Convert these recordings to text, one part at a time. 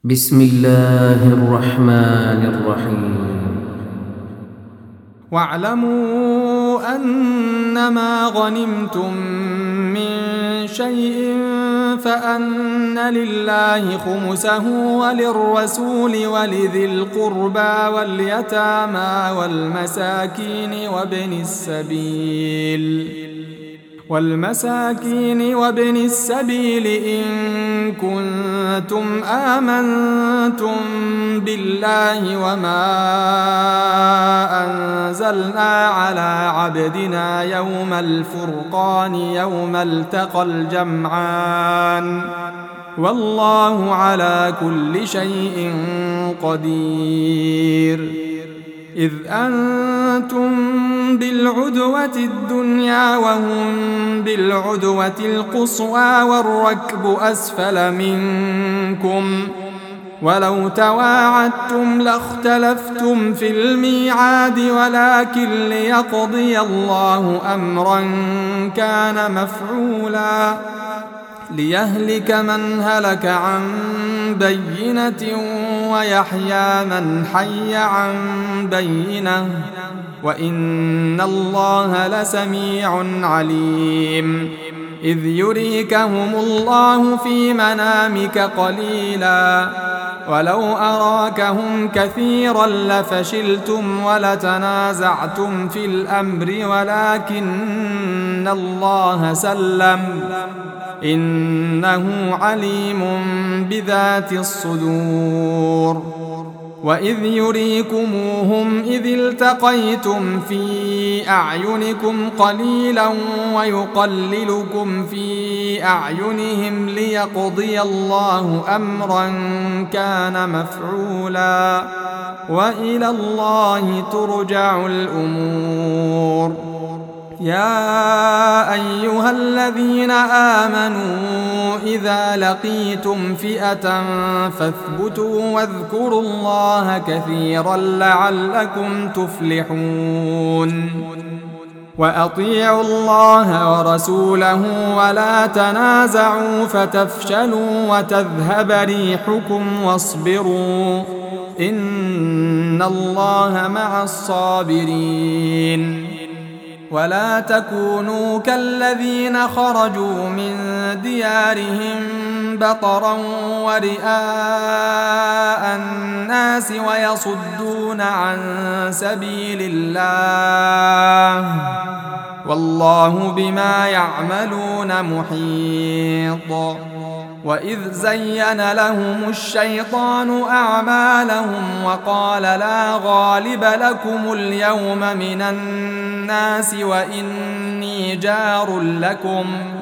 بسم الله الرحمن الرحيم. واعلموا أنما غنمتم من شيء فأن لله خمسه وللرسول ولذي القربى واليتامى والمساكين وابن السبيل إن كنتم آمنتم بالله وما أنزلنا على عبدنا يوم الفرقان يوم التقى الجمعان والله على كل شيء قدير. إذ أنتم بالعدوة الدنيا وهم بالعدوة القصوى والركب أسفل منكم ولو تواعدتم لاختلفتم في الميعاد ولكن ليقضي الله أمرا كان مفعولا ليهلك من هلك عن بينة ويحيى من حي عن بينة وإن الله لسميع عليم. إذ يريكهم الله في منامك قليلا ولو أراكهم كثيرا لفشلتم ولتنازعتم في الأمر ولكن الله سلم إنه عليم بذات الصدور. وإذ يريكموهم إذ التقيتم في أعينكم قليلا ويقللكم في أعينهم ليقضي الله أمرا كان مفعولا وإلى الله ترجع الأمور. يا أيها الذين آمنوا إذا لقيتم فئة فاثبتوا واذكروا الله كثيرا لعلكم تفلحون. وأطيعوا الله ورسوله ولا تنازعوا فتفشلوا وتذهب ريحكم واصبروا إن الله مع الصابرين. ولا تكونوا كالذين خرجوا من ديارهم بطرا ورئاء الناس ويصدون عن سبيل الله والله بما يعملون محيط. وإذ زين لهم الشيطان أعمالهم وقال لا غالب لكم اليوم من الناس وإني جار لكم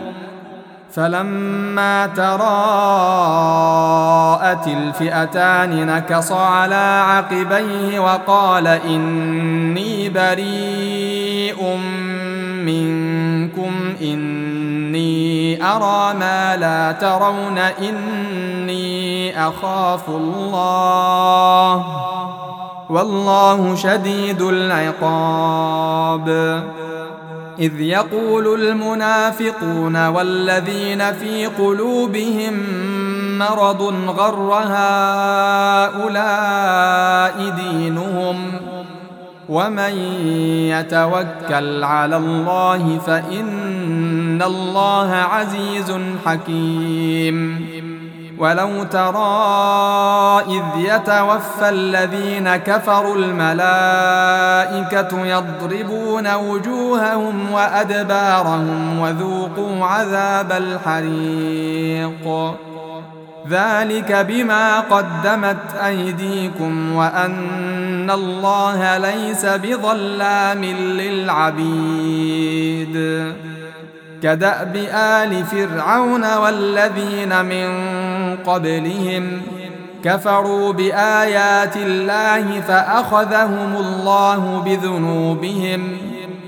فلما تراءت الفئتان نكص على عقبيه وقال إني بريء منكم إني أرى ما لا ترون إني أخاف الله والله شديد العقاب. إذ يقول المنافقون والذين في قلوبهم مرض غر هؤلاء دينهم ومن يتوكل على الله فإن الله عزيز حكيم. ولو ترى إذ يتوفى الذين كفروا الملائكة يضربون وجوههم وأدبارهم وذوقوا عذاب الحريق ذلك بما قدمت أيديكم وأن الله ليس بظلام للعبيد. كدأب آل فرعون والذين من قبلهم كفروا بآيات الله فأخذهم الله بذنوبهم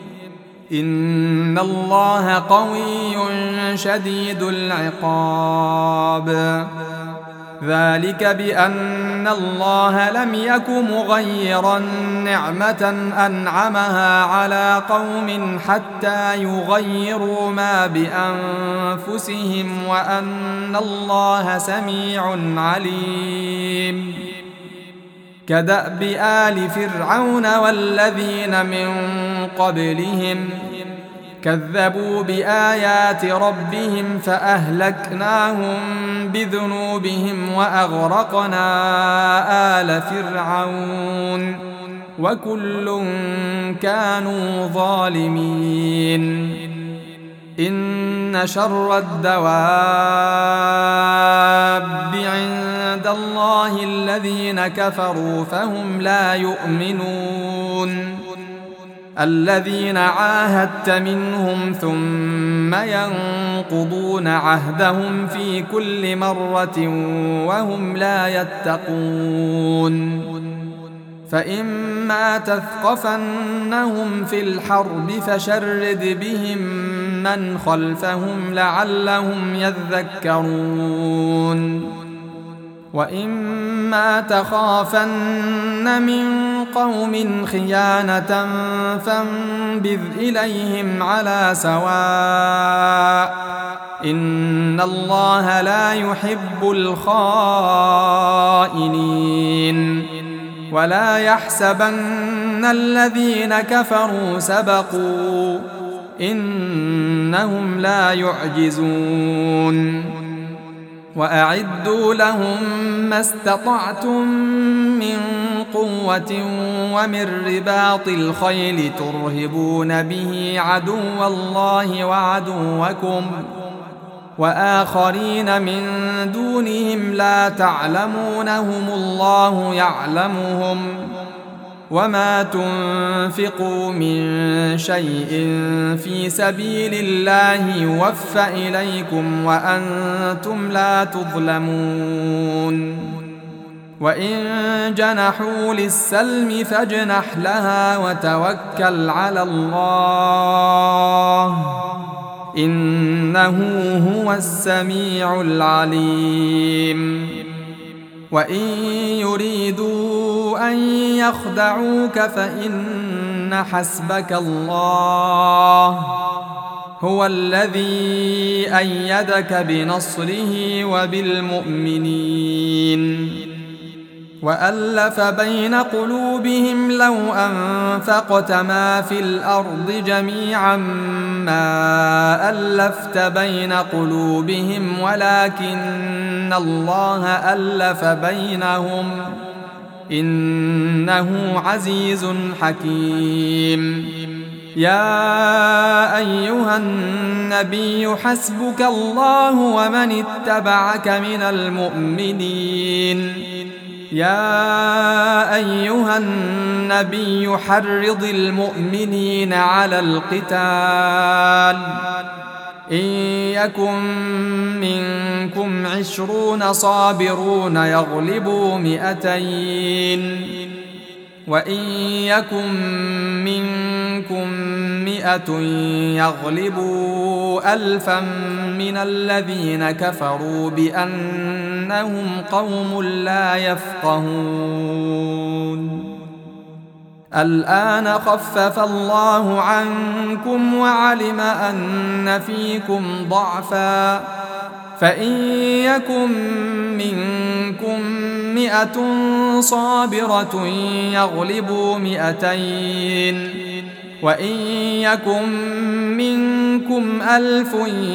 إن الله قوي شديد العقاب. ذلك بأن أن الله لم يك مغيرا نعمة أنعمها على قوم حتى يغيروا ما بأنفسهم وأن الله سميع عليم. كدأب آل فرعون والذين من قبلهم كذبوا بآيات ربهم فأهلكناهم بذنوبهم وأغرقنا آل فرعون وكل كانوا ظالمين. إن شر الدواب عند الله الذين كفروا فهم لا يؤمنون. الذين عاهدت منهم ثم ينقضون عهدهم في كل مرة وهم لا يتقون. فإما تثقفنهم في الحرب فشرد بهم من خلفهم لعلهم يذكرون. وإما تخافن من قوم خيانة فانبذ إليهم على سواء إن الله لا يحب الخائنين. ولا يحسبن الذين كفروا سبقوا إنهم لا يعجزون. وأعدوا لهم ما استطعتم من قوة ومن رباط الخيل ترهبون به عدو الله وعدوكم وآخرين من دونهم لا تعلمونهم الله يعلمهم. وما تنفقوا من شيء في سبيل الله يوفى إليكم وأنتم لا تظلمون. وإن جنحوا للسلم فاجنح لها وتوكل على الله إنه هو السميع العليم. وإن يريدوا أن يخدعوك فإن حسبك الله هو الذي أيدك بنصره وبالمؤمنين. وألف بين قلوبهم لو أنفقت ما في الأرض جميعا ما ألفت بين قلوبهم ولكن الله ألف بينهم إنه عزيز حكيم. يا أيها النبي حسبك الله ومن اتبعك من المؤمنين. يا أيها النبي حرض المؤمنين على القتال إن يكن منكم 20 صابرون يغلبوا 200 وإن يكن منكم 100 يغلبوا 1000 من الذين كفروا بأنهم قوم لا يفقهون. الآن خفف الله عنكم وعلم أن فيكم ضعفا فإن يكن منكم 100 صابرة يغلبوا 200 وإن يكن منكم 1000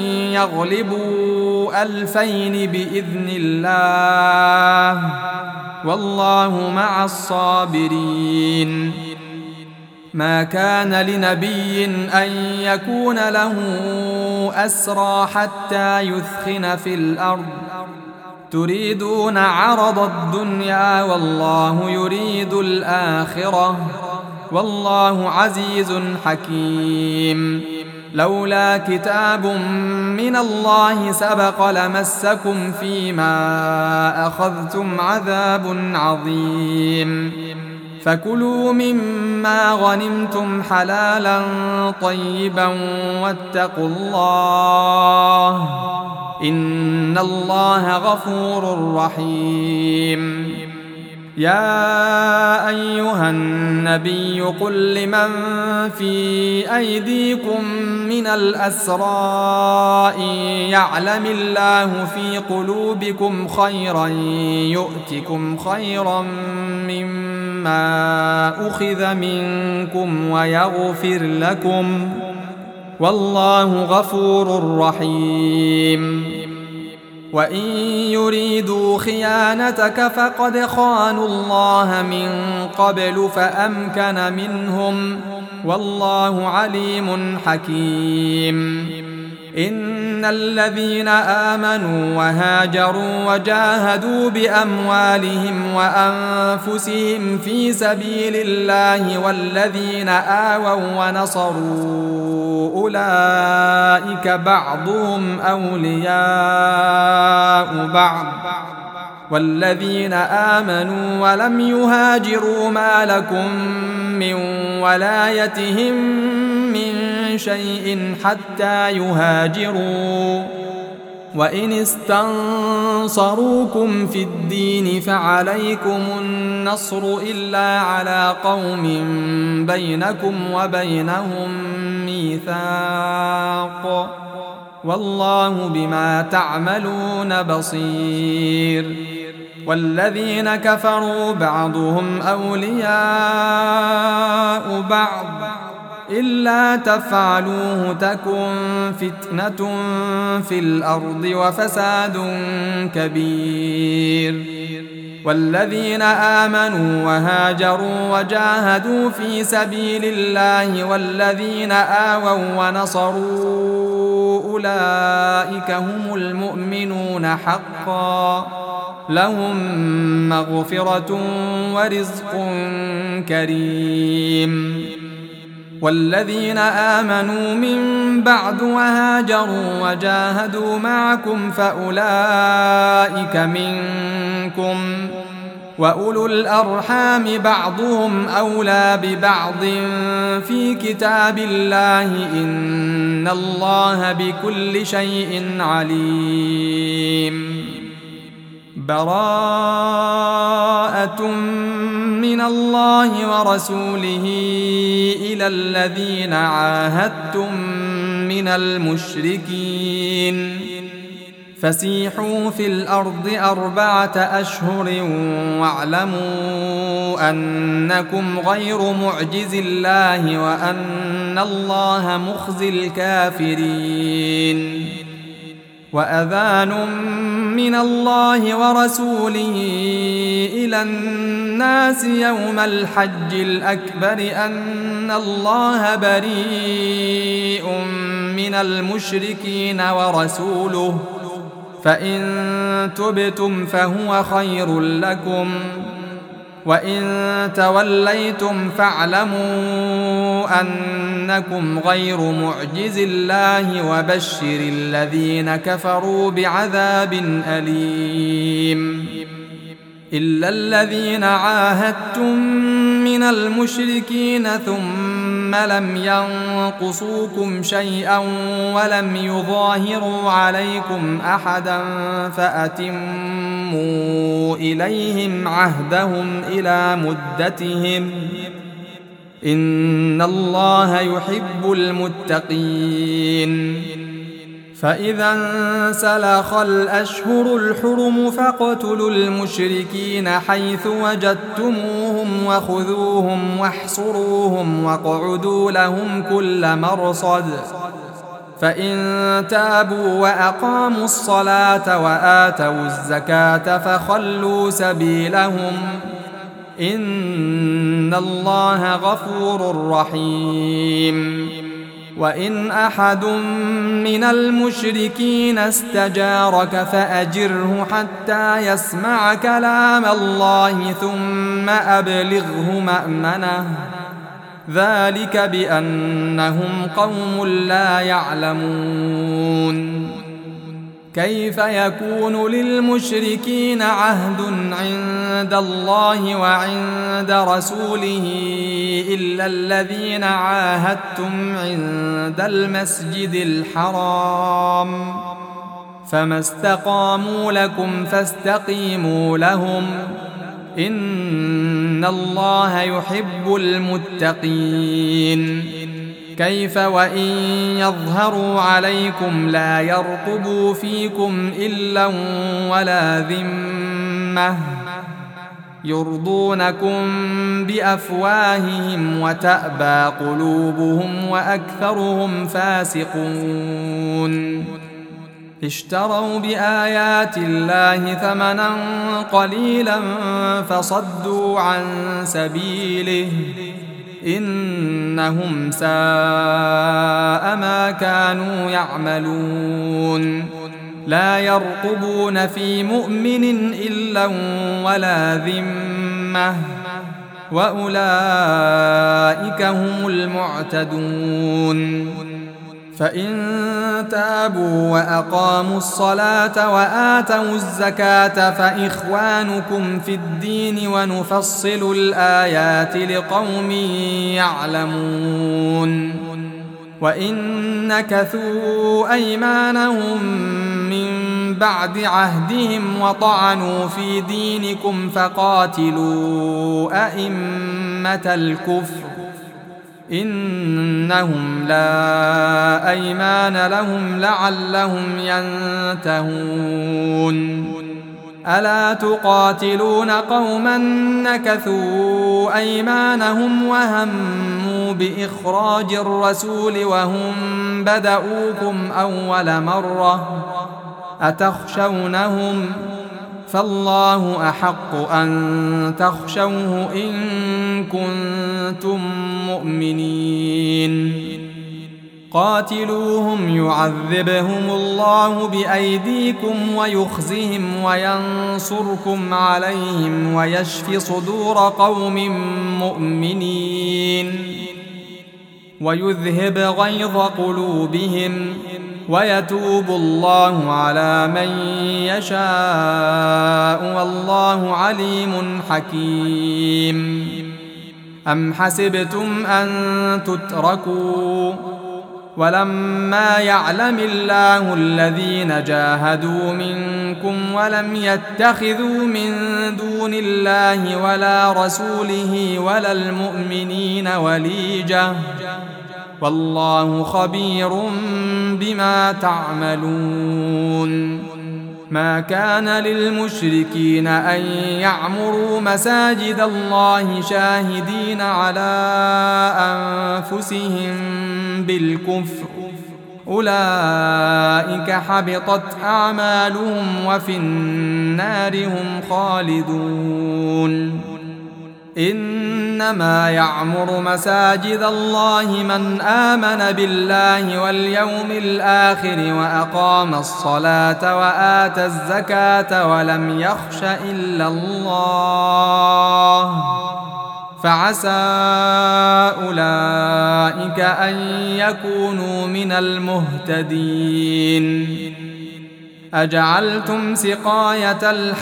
يغلبوا 2000 بإذن الله والله مع الصابرين. ما كان لنبي أن يكون له أسرى حتى يثخن في الأرض تريدون عرض الدنيا والله يريد الآخرة والله عزيز حكيم. لولا كتاب من الله سبق لمسكم فيما أخذتم عذاب عظيم. فكلوا مما غنمتم حلالا طيبا واتقوا الله إن الله غفور رحيم. يا أيها النبي قل لمن في أيديكم من الأسرى إن يعلم الله في قلوبكم خيرا يؤتكم خيرا مما أخذ منكم ويغفر لكم والله غفور رحيم وإن يريدوا خيانتك فقد خانوا الله من قبل فأمكن منهم والله عليم حكيم إن الذين آمنوا وهاجروا وجاهدوا بأموالهم وأنفسهم في سبيل الله والذين آووا ونصروا أولئك بعضهم أولياء بعض والذين آمنوا ولم يهاجروا ما لكم من ولايتهم من شيء حتى يهاجروا وإن استنصروكم في الدين فعليكم النصر إلا على قوم بينكم وبينهم ميثاق والله بما تعملون بصير والذين كفروا بعضهم أولياء بعض إلا تفعلوه تكن فتنة في الأرض وفساد كبير والذين آمنوا وهاجروا وجاهدوا في سبيل الله والذين آووا ونصروا أولئك هم المؤمنون حقا لهم مغفرة ورزق كريم والذين آمنوا من بعد وهاجروا وجاهدوا معكم فأولئك منكم وأولو الأرحام بعضهم أولى ببعض في كتاب الله إن الله بكل شيء عليم براءة من الله ورسوله إلى الذين عاهدتم من المشركين فسيحوا في الأرض 4 أشهر واعلموا أنكم غير معجز الله وأن الله مخزي الكافرين وأذان من الله ورسوله إلى الناس يوم الحج الأكبر أن الله بريء من المشركين ورسوله فإن تبتم فهو خير لكم وإن توليتم فاعلموا أنكم غير معجز الله وبشر الذين كفروا بعذاب أليم إلا الذين عاهدتم من المشركين ثم لم ينقصوكم شيئا ولم يظاهروا عليكم أحدا فأتموا إليهم عهدهم إلى مدتهم إن الله يحب المتقين فإذا انسلخ الأشهر الحرم فاقتلوا المشركين حيث وجدتموهم وخذوهم واحصروهم واقعدوا لهم كل مرصد فإن تابوا وأقاموا الصلاة وآتوا الزكاة فخلوا سبيلهم إن الله غفور رحيم وإن أحد من المشركين استجارك فأجره حتى يسمع كلام الله ثم أبلغه مأمنه ذلك بأنهم قوم لا يعلمون كيف يكون للمشركين عهد عند الله وعند رسوله إلا الذين عاهدتم عند المسجد الحرام فما استقاموا لكم فاستقيموا لهم إن الله يحب المتقين. كيف وإن يظهروا عليكم لا يرقبوا فيكم إلا ولا ذمة يرضونكم بأفواههم وتأبى قلوبهم وأكثرهم فاسقون. اشتروا بآيات الله ثمنا قليلا فصدوا عن سبيله إنهم ساء ما كانوا يعملون. لا يرقبون في مؤمن إلا ولا ذمة وأولئك هم المعتدون. فإن تابوا وأقاموا الصلاة وآتوا الزكاة فإخوانكم في الدين ونفصل الآيات لقوم يعلمون. وإن نكثوا أيمانهم من بعد عهدهم وطعنوا في دينكم فقاتلوا أئمة الكفر إنهم لا أيمان لهم لعلهم ينتهون. ألا تقاتلون قوما نكثوا أيمانهم وهموا بإخراج الرسول وهم بدؤوكم أول مرة أتخشونهم فالله أحق أن تخشوه إن كنتم مؤمنين. قاتلوهم يعذبهم الله بأيديكم ويخزهم وينصركم عليهم ويشف صدور قوم مؤمنين ويذهب غيظ قلوبهم ويتوب الله على من يشاء والله عليم حكيم. أم حسبتم أن تتركوا ولما يعلم الله الذين جاهدوا منكم ولم يتخذوا من دون الله ولا رسوله ولا المؤمنين وليجة والله خبير بما تعملون. ما كان للمشركين أن يعمروا مساجد الله شاهدين على أنفسهم بالكفر أولئك حبطت أعمالهم وفي النار هم خالدون. إنما يعمر مساجد الله من آمن بالله واليوم الآخر وأقام الصلاة وآتى الزكاة ولم يخش إلا الله فعسى أولئك أن يكونوا من المهتدين. أجعلتم سقاية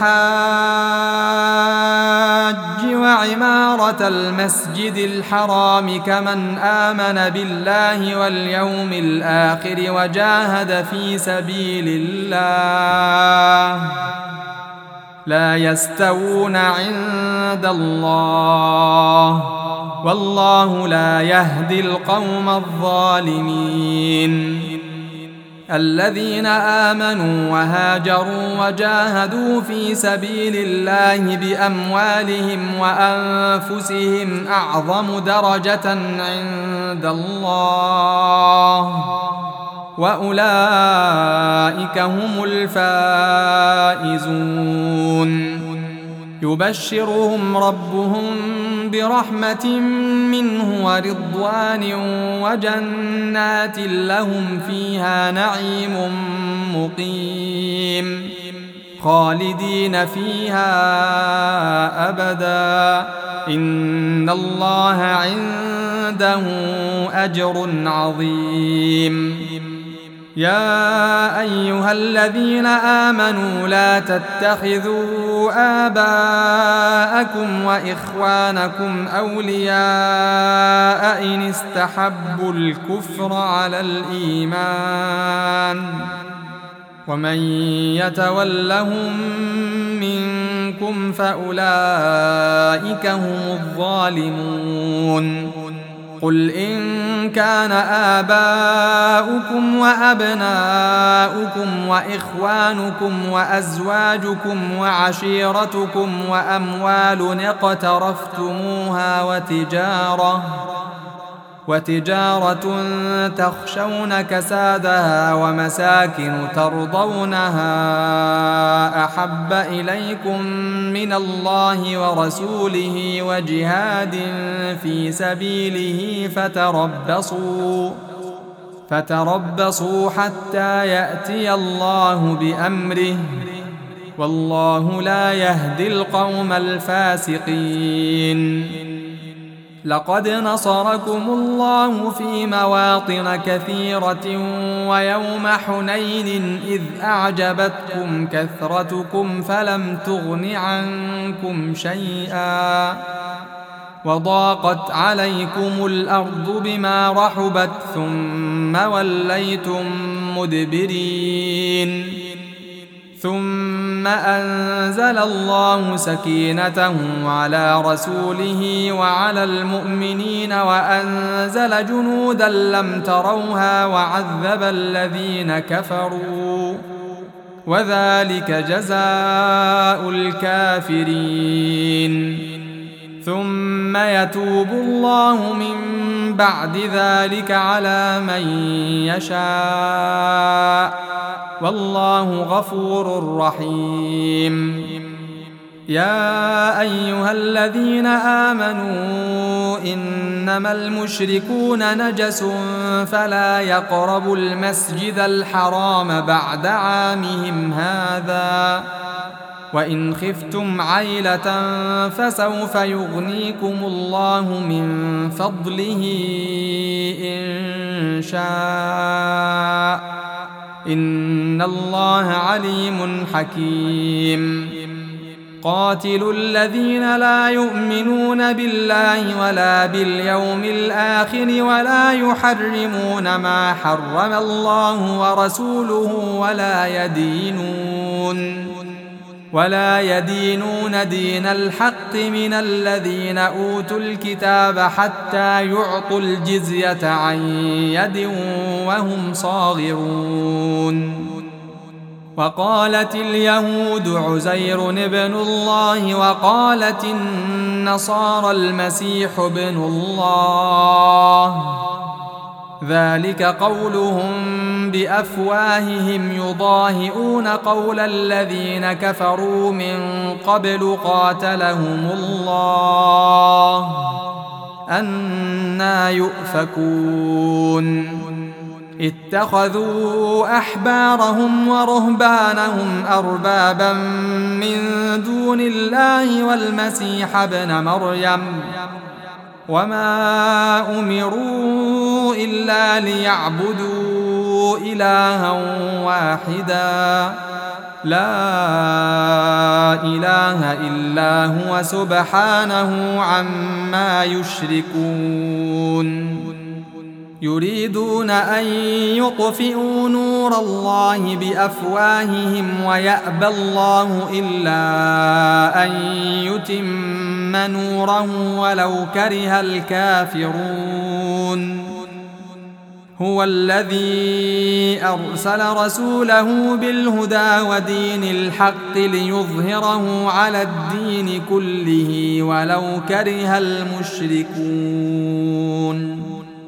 الحاج وعمارة المسجد الحرام كمن آمن بالله واليوم الآخر وجاهد في سبيل الله لا يستوون عند الله والله لا يهدي القوم الظالمين. الذين آمنوا وهاجروا وجاهدوا في سبيل الله بأموالهم وأنفسهم أعظم درجة عند الله وأولئك هم الفائزون. يبشرهم ربهم برحمة منه ورضوان وجنات لهم فيها نعيم مقيم خالدين فيها أبدا إن الله عنده أجر عظيم. يا أيها الذين آمنوا لا تتخذوا آباءكم وإخوانكم أولياء إن استحبوا الكفر على الإيمان ومن يتولهم منكم منكم فأولئك هم الظالمون قل إن كان آباؤكم وأبناؤكم وإخوانكم وأزواجكم وعشيرتكم وأموال اقترفتموها وتجارة تخشون كسادها ومساكن ترضونها أحب إليكم من الله ورسوله وجهاد في سبيله فتربصوا حتى يأتي الله بأمره والله لا يهدي القوم الفاسقين لقد نصركم الله في مواطن كثيرة ويوم حنين إذ أعجبتكم كثرتكم فلم تغن عنكم شيئا وضاقت عليكم الأرض بما رحبت ثم وليتم مدبرين ثم أنزل الله سكينته على رسوله وعلى المؤمنين وأنزل جنودا لم تروها وعذب الذين كفروا وذلك جزاء الكافرين ثم يتوب الله من بعد ذلك على من يشاء والله غفور رحيم يا أيها الذين آمنوا إنما المشركون نجس فلا يقربوا المسجد الحرام بعد عامهم هذا وإن خفتم عيلة فسوف يغنيكم الله من فضله إن شاء إن الله عليم حكيم قاتلوا الذين لا يؤمنون بالله ولا باليوم الآخر ولا يحرمون ما حرم الله ورسوله ولا يدينون دين الحق من الذين أوتوا الكتاب حتى يعطوا الجزية عن يد وهم صاغرون وقالت اليهود عزير ابن الله وقالت النصارى المسيح ابن الله ذلك قولهم بأفواههم يضاهئون قول الذين كفروا من قبل قاتلهم الله أنى يؤفكون اتخذوا أحبارهم ورهبانهم أربابا من دون الله والمسيح ابن مريم وما أمروا إلا ليعبدوا إلها واحدا لا إله إلا هو سبحانه عما يشركون يريدون أن يطفئوا نور الله بأفواههم ويأبى الله إلا أن يتم نوره ولو كره الكافرون هو الذي أرسل رسوله بالهدى ودين الحق ليظهره على الدين كله ولو كره المشركون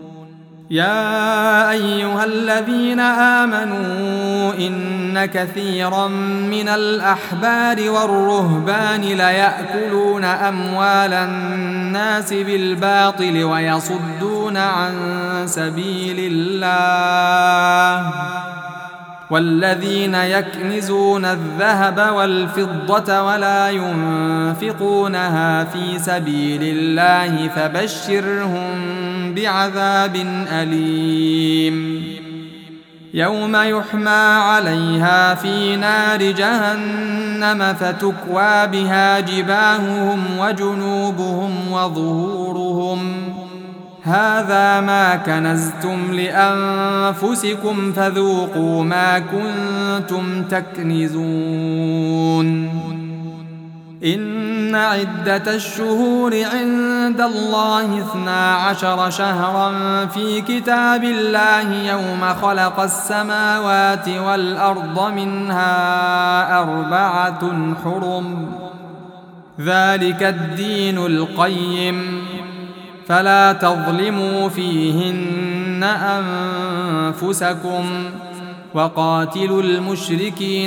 يا أيها الذين آمنوا إن كثيرا من الأحبار والرهبان ليأكلون أموال الناس بالباطل ويصدون عن سبيل الله والذين يكنزون الذهب والفضة ولا ينفقونها في سبيل الله فبشرهم بعذاب أليم يوم يحمى عليها في نار جهنم فتكوى بها جباههم وجنوبهم وظهورهم هذا ما كنزتم لأنفسكم فذوقوا ما كنتم تكنزون إن عدة الشهور عند الله 12 شهرا في كتاب الله يوم خلق السماوات والأرض منها 4 حرم ذلك الدين القيم فلا تظلموا فيهن أنفسكم وقاتلوا المشركين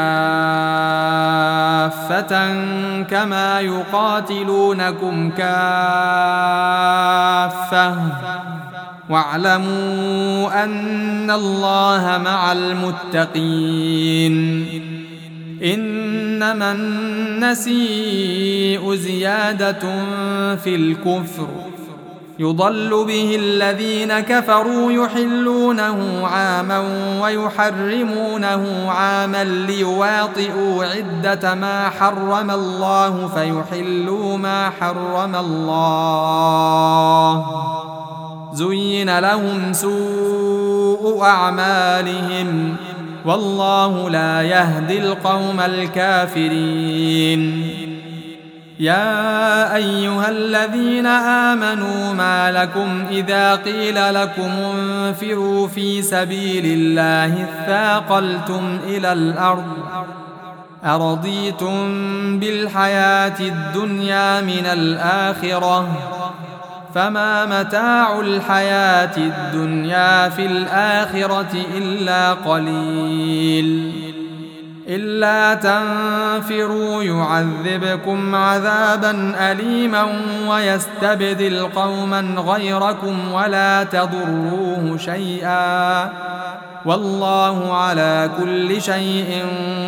كافة كما يقاتلونكم كافة واعلموا أن الله مع المتقين إنما النسيء زيادة في الكفر يضل به الذين كفروا يحلونه عاما ويحرمونه عاما ليواطئوا عدة ما حرم الله فيحلوا ما حرم الله زين لهم سوء أعمالهم والله لا يهدي القوم الكافرين يا أيها الذين آمنوا ما لكم إذا قيل لكم انفروا في سبيل الله اثاقلتم إلى الأرض أرضيتم بالحياة الدنيا من الآخرة فما متاع الحياة الدنيا في الآخرة إلا قليل إلا تنفروا يعذبكم عذابا أليما ويستبدل قوما غيركم ولا تضروه شيئا والله على كل شيء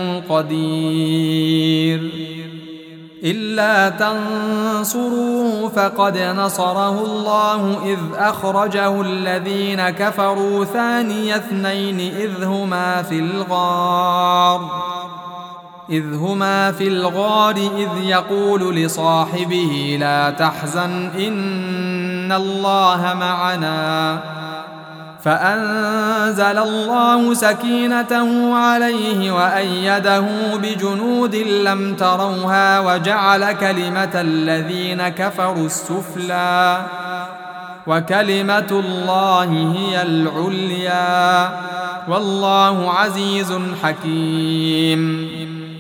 قدير إلا تنصروه فقد نصره الله إذ أخرجه الذين كفروا ثاني اثنين إذ هما في الغار إذ يقول لصاحبه لا تحزن إن الله معنا فأنزل الله سكينته عليه وأيده بجنود لم تروها وجعل كلمة الذين كفروا السفلى وكلمة الله هي العليا والله عزيز حكيم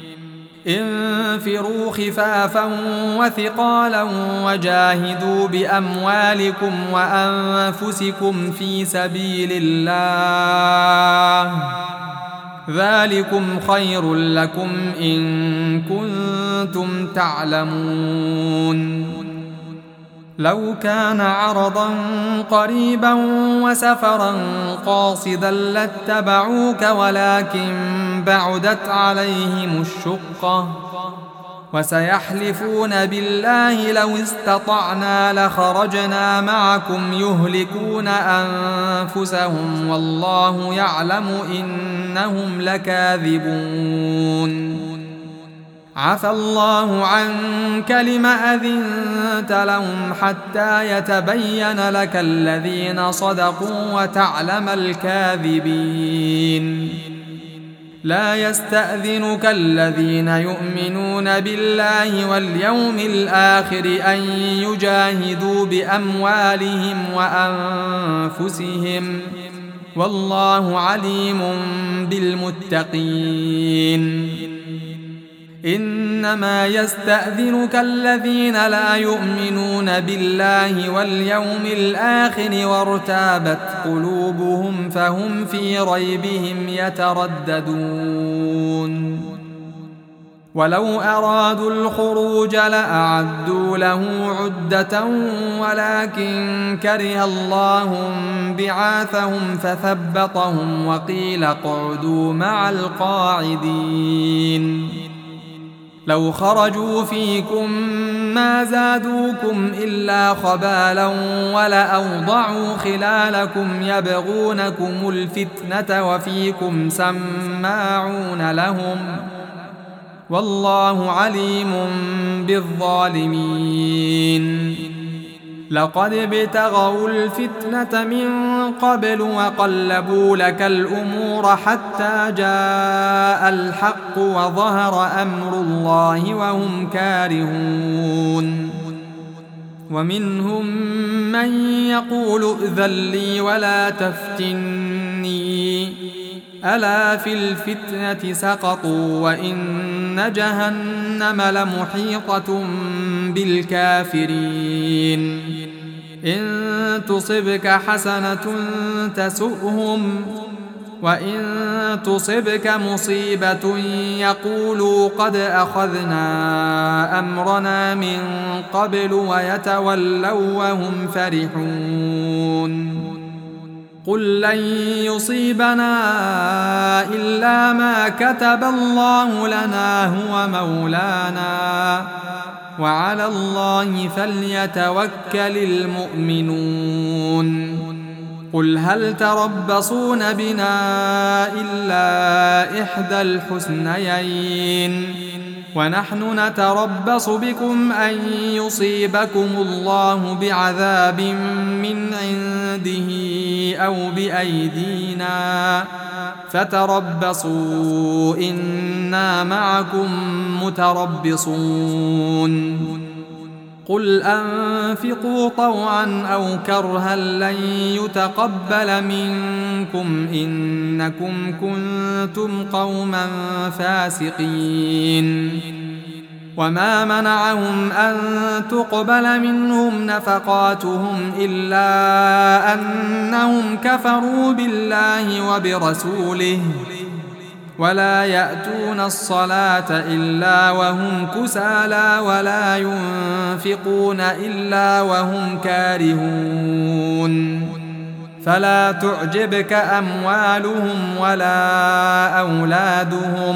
انفروا خفافا وثقالا وجاهدوا بأموالكم وأنفسكم في سبيل الله ذلكم خير لكم إن كنتم تعلمون لو كان عرضا قريبا وسفرا قاصدا لاتبعوك ولكن بعدت عليهم الشقة وسيحلفون بالله لو استطعنا لخرجنا معكم يهلكون أنفسهم والله يعلم إنهم لكاذبون عفى الله عنك لم أذنت لهم حتى يتبين لك الذين صدقوا وتعلم الكاذبين لا يستأذنك الذين يؤمنون بالله واليوم الآخر أن يجاهدوا بأموالهم وأنفسهم والله عليم بالمتقين إنما يستأذنك الذين لا يؤمنون بالله واليوم الآخر وارتابت قلوبهم فهم في ريبهم يترددون ولو أرادوا الخروج لأعدوا له عدة ولكن كره الله بعاثهم فثبطهم وقيل اقعدوا مع القاعدين لو خرجوا فيكم ما زادوكم إلا خبالا ولأوضعوا خلالكم يبغونكم الفتنة وفيكم سماعون لهم والله عليم بالظالمين لقد ابتغوا الفتنة من قبل وقلبوا لك الأمور حتى جاء الحق وظهر أمر الله وهم كارهون ومنهم من يقول ائذن لي ولا تفتني ألا في الفتنة سقطوا وإن جهنم لمحيطة بالكافرين إن تصبك حسنة تسؤهم وإن تصبك مصيبة يقولوا قد أخذنا أمرنا من قبل ويتولوا وهم فرحون قل لن يصيبنا إلا ما كتب الله لنا هو مولانا وعلى الله فليتوكل المؤمنون قل هل تربصون بنا إلا إحدى الحسنيين ونحن نتربص بكم أن يصيبكم الله بعذاب من عنده أو بأيدينا فتربصوا إنا معكم متربصون قل أنفقوا طوعا أو كرها لن يتقبل منكم إنكم كنتم قوما فاسقين وما منعهم أن تقبل منهم نفقاتهم إلا أنهم كفروا بالله وبرسوله ولا يأتون الصلاة إلا وهم كسالى ولا ينفقون إلا وهم كارهون فلا تعجبك أموالهم ولا أولادهم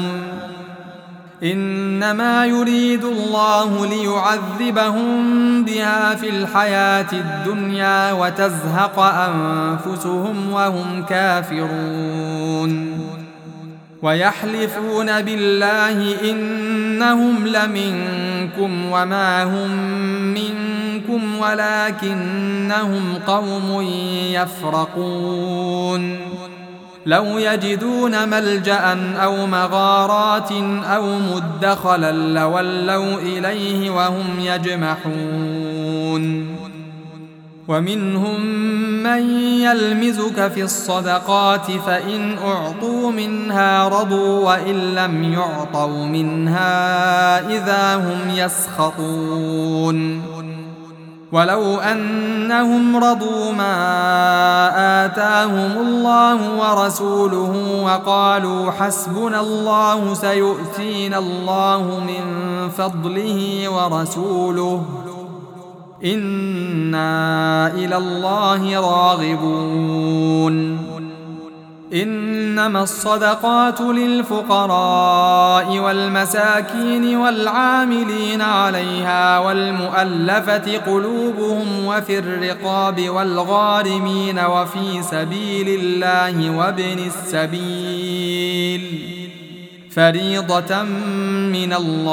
إنما يريد الله ليعذبهم بها في الحياة الدنيا وتزهق أنفسهم وهم كافرون ويحلفون بالله إنهم لمنكم وما هم منكم ولكنهم قوم يفرقون لو يجدون ملجأ أو مغارات أو مدخلا لولوا إليه وهم يجمحون ومنهم من يلمزك في الصدقات فإن أعطوا منها رضوا وإن لم يعطوا منها إذا هم يسخطون ولو أنهم رضوا ما آتاهم الله ورسوله وقالوا حسبنا الله سيؤتينا الله من فضله ورسوله إنا إلى الله راغبون إنما الصدقات للفقراء والمساكين والعاملين عليها والمؤلفة قلوبهم وفي الرقاب والغارمين وفي سبيل الله وابن السبيل فريضة من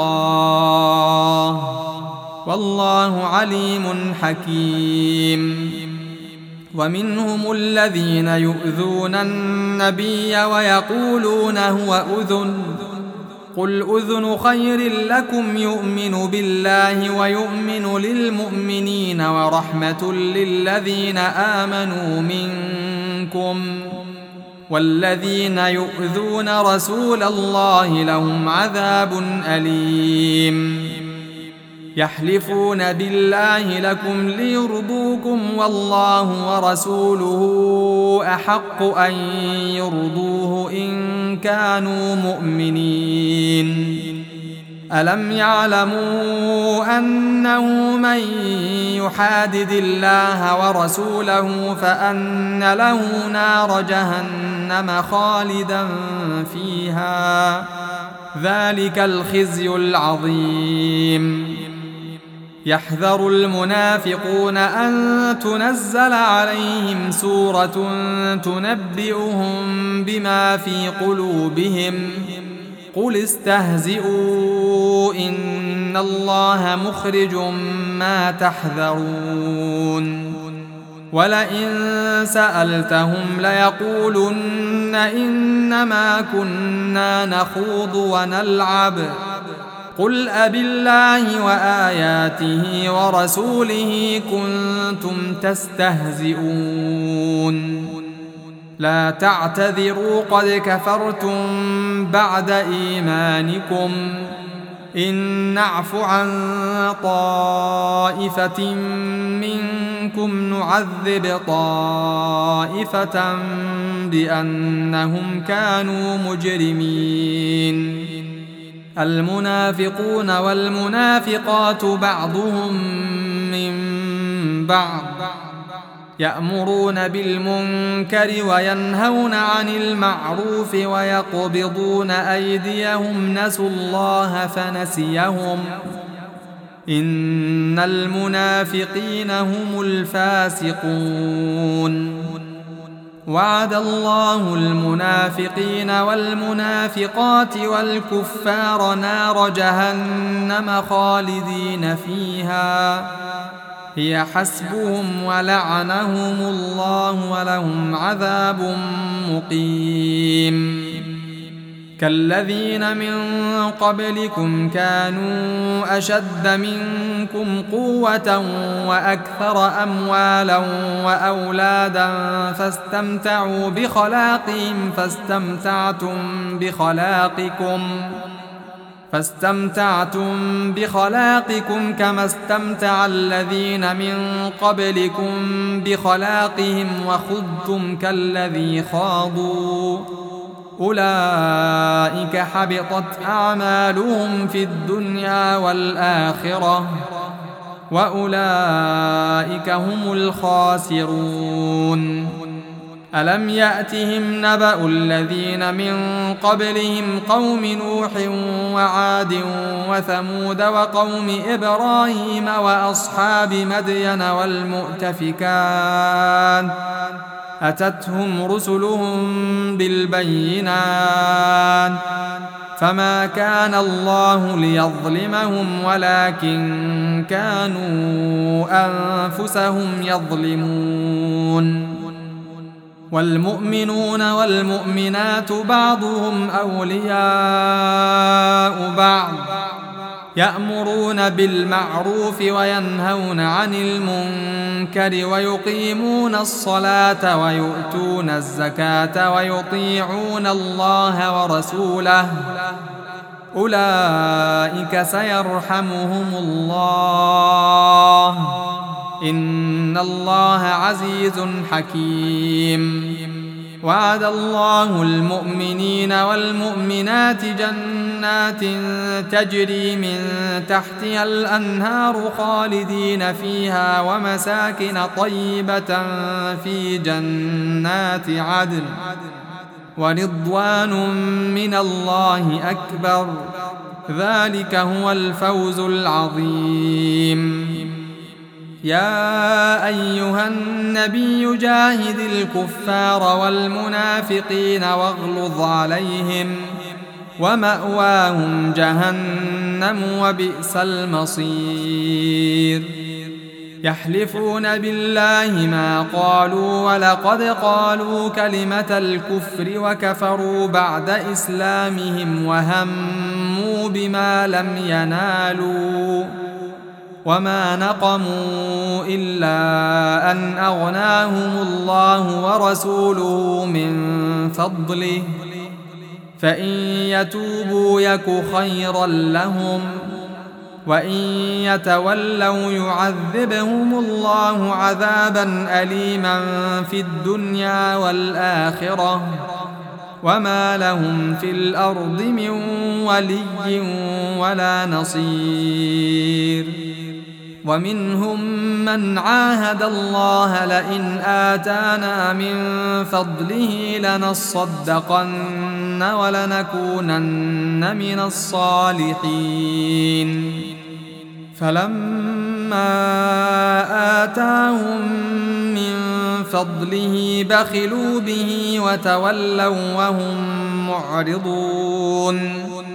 الله والله عليم حكيم ومنهم الذين يؤذون النبي ويقولون هو أذن قل أذن خير لكم يؤمن بالله ويؤمن للمؤمنين ورحمة للذين آمنوا منكم والذين يؤذون رسول الله لهم عذاب أليم يحلفون بالله لكم ليرضوكم والله ورسوله أحق أن يرضوه إن كانوا مؤمنين ألم يعلموا أنه من يحادد الله ورسوله فأن له نار جهنم خالدا فيها ذلك الخزي العظيم يحذر المنافقون أن تنزل عليهم سورة تنبئهم بما في قلوبهم قل استهزئوا إن الله مخرج ما تحذرون ولئن سألتهم ليقولن إنما كنا نخوض ونلعب قل أبالله وآياته ورسوله كنتم تستهزئون لا تعتذروا قد كفرتم بعد إيمانكم إن نعف عن طائفة منكم نعذب طائفة بأنهم كانوا مجرمين المنافقون والمنافقات بعضهم من بعض يأمرون بالمنكر وينهون عن المعروف ويقبضون أيديهم نسوا الله فنسيهم إن المنافقين هم الفاسقون وعد الله المنافقين والمنافقات والكفار نار جهنم خالدين فيها هي حسبهم ولعنهم الله ولهم عذاب مقيم كالذين من قبلكم كانوا أشد منكم قوة وأكثر أموالا وأولادا فاستمتعتم بخلاقكم كما استمتع الذين من قبلكم بخلاقهم وخضتم كالذي خاضوا أولئك حبطت أعمالهم في الدنيا والآخرة وأولئك هم الخاسرون ألم يأتهم نبأ الذين من قبلهم قوم نوح وعاد وثمود وقوم إبراهيم وأصحاب مدين والمؤتفكات أتتهم رسلهم بالبينات فما كان الله ليظلمهم ولكن كانوا أنفسهم يظلمون والمؤمنون والمؤمنات بعضهم أولياء بعض يأمرون بالمعروف وينهون عن المنكر ويقيمون الصلاة ويؤتون الزكاة ويطيعون الله ورسوله أولئك سيرحمهم الله إن الله عزيز حكيم وعد الله المؤمنين والمؤمنات جنات تجري من تحتها الأنهار خالدين فيها ومساكن طيبة في جنات عدن ورضوان من الله أكبر ذلك هو الفوز العظيم يا أيها النبي جاهد الكفار والمنافقين واغلظ عليهم ومأواهم جهنم وبئس المصير يحلفون بالله ما قالوا ولقد قالوا كلمة الكفر وكفروا بعد إسلامهم وهموا بما لم ينالوا وما نقموا إلا أن أغناهم الله ورسوله من فضله فإن يتوبوا يك خيرا لهم وإن يتولوا يعذبهم الله عذابا أليما في الدنيا والآخرة وما لهم في الأرض من ولي ولا نصير ومنهم من عاهد الله لئن آتانا من فضله لنصدقن ولنكونن من الصالحين فلما آتاهم من فضله بخلوا به وتولوا وهم معرضون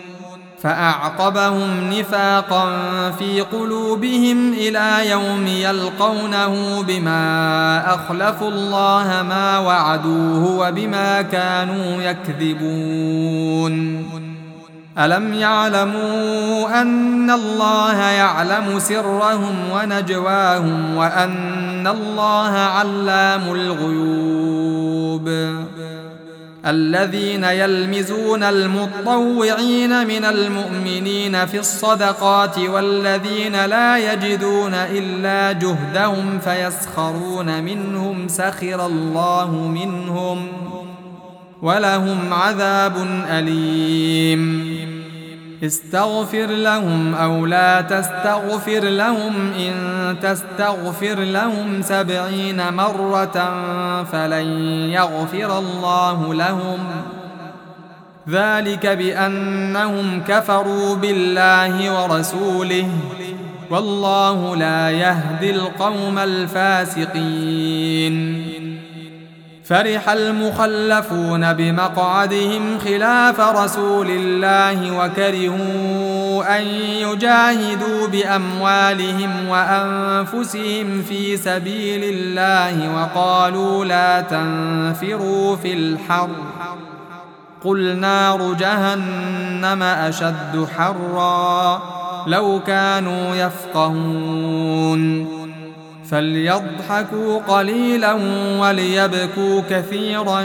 فأعقبهم نفاقا في قلوبهم إلى يوم يلقونه بما أخلفوا الله ما وعدوه وبما كانوا يكذبون. ألم يعلموا أن الله يعلم سرهم ونجواهم وأن الله علام الغيوب؟ الذين يلمزون المطوعين من المؤمنين في الصدقات والذين لا يجدون إلا جهدهم فيسخرون منهم سخر الله منهم ولهم عذاب أليم. استغفر لهم أو لا تستغفر لهم إن تستغفر لهم 70 مرة فلن يغفر الله لهم، ذلك بأنهم كفروا بالله ورسوله والله لا يهدي القوم الفاسقين. فرح المخلفون بمقعدهم خلاف رسول الله وكرهوا أن يجاهدوا بأموالهم وأنفسهم في سبيل الله وقالوا لا تنفروا في الحر قل نار جهنم أشد حرا لو كانوا يفقهون. فليضحكوا قليلا وليبكوا كثيرا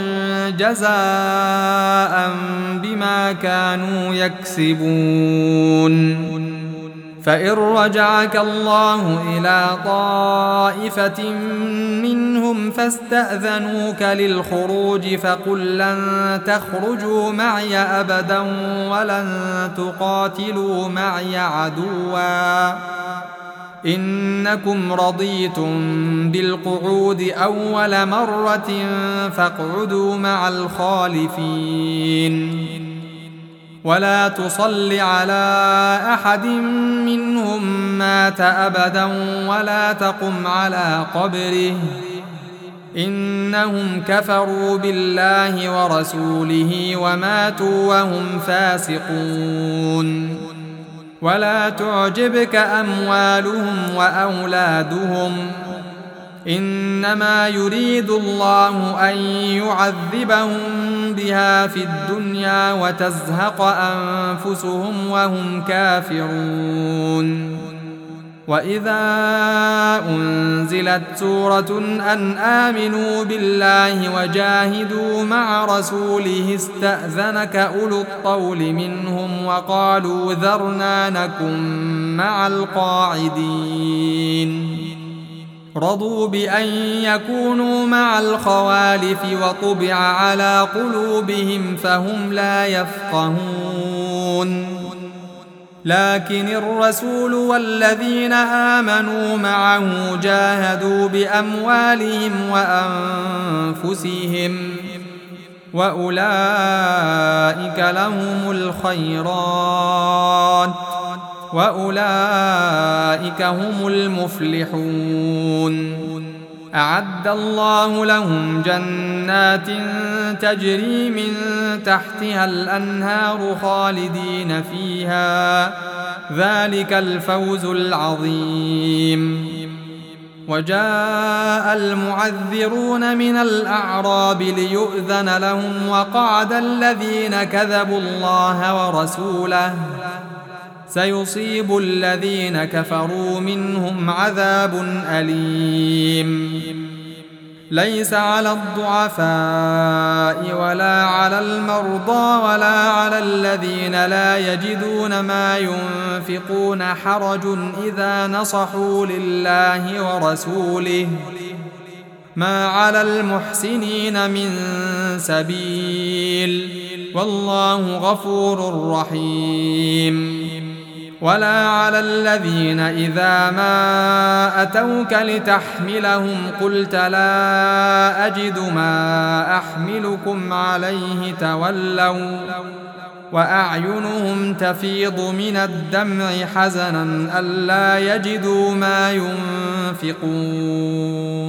جزاء بما كانوا يكسبون. فإن رجعك الله إلى طائفة منهم فاستأذنوك للخروج فقل لن تخرجوا معي أبدا ولن تقاتلوا معي عدوا إنكم رضيتم بالقعود أول مرة فاقعدوا مع الخالفين. ولا تصل على أحد منهم مات أبدا ولا تقم على قبره إنهم كفروا بالله ورسوله وماتوا وهم فاسقون. ولا تعجبك أموالهم وأولادهم إنما يريد الله أن يعذبهم بها في الدنيا وتزهق أنفسهم وهم كافرون. وإذا أنزلت سورة أن آمنوا بالله وجاهدوا مع رسوله استأذنك أولو الطول منهم وقالوا ذرنا نكن مع القاعدين. رضوا بأن يكونوا مع الخوالف وطبع على قلوبهم فهم لا يفقهون. لكن الرسول والذين آمنوا معه جاهدوا بأموالهم وأنفسهم وأولئك لهم الخيرات وأولئك هم المفلحون. أعد الله لهم جنات تجري من تحتها الأنهار خالدين فيها ذلك الفوز العظيم. وجاء المعذرون من الأعراب ليؤذن لهم وقعد الذين كذبوا الله ورسوله سيصيب الذين كفروا منهم عذاب أليم. ليس على الضعفاء ولا على المرضى ولا على الذين لا يجدون ما ينفقون حرج إذا نصحوا لله ورسوله ما على المحسنين من سبيل والله غفور رحيم. ولا على الذين إذا ما أتوك لتحملهم قلت لا أجد ما أحملكم عليه تولوا وأعينهم تفيض من الدمع حزنا ألا يجدوا ما ينفقون.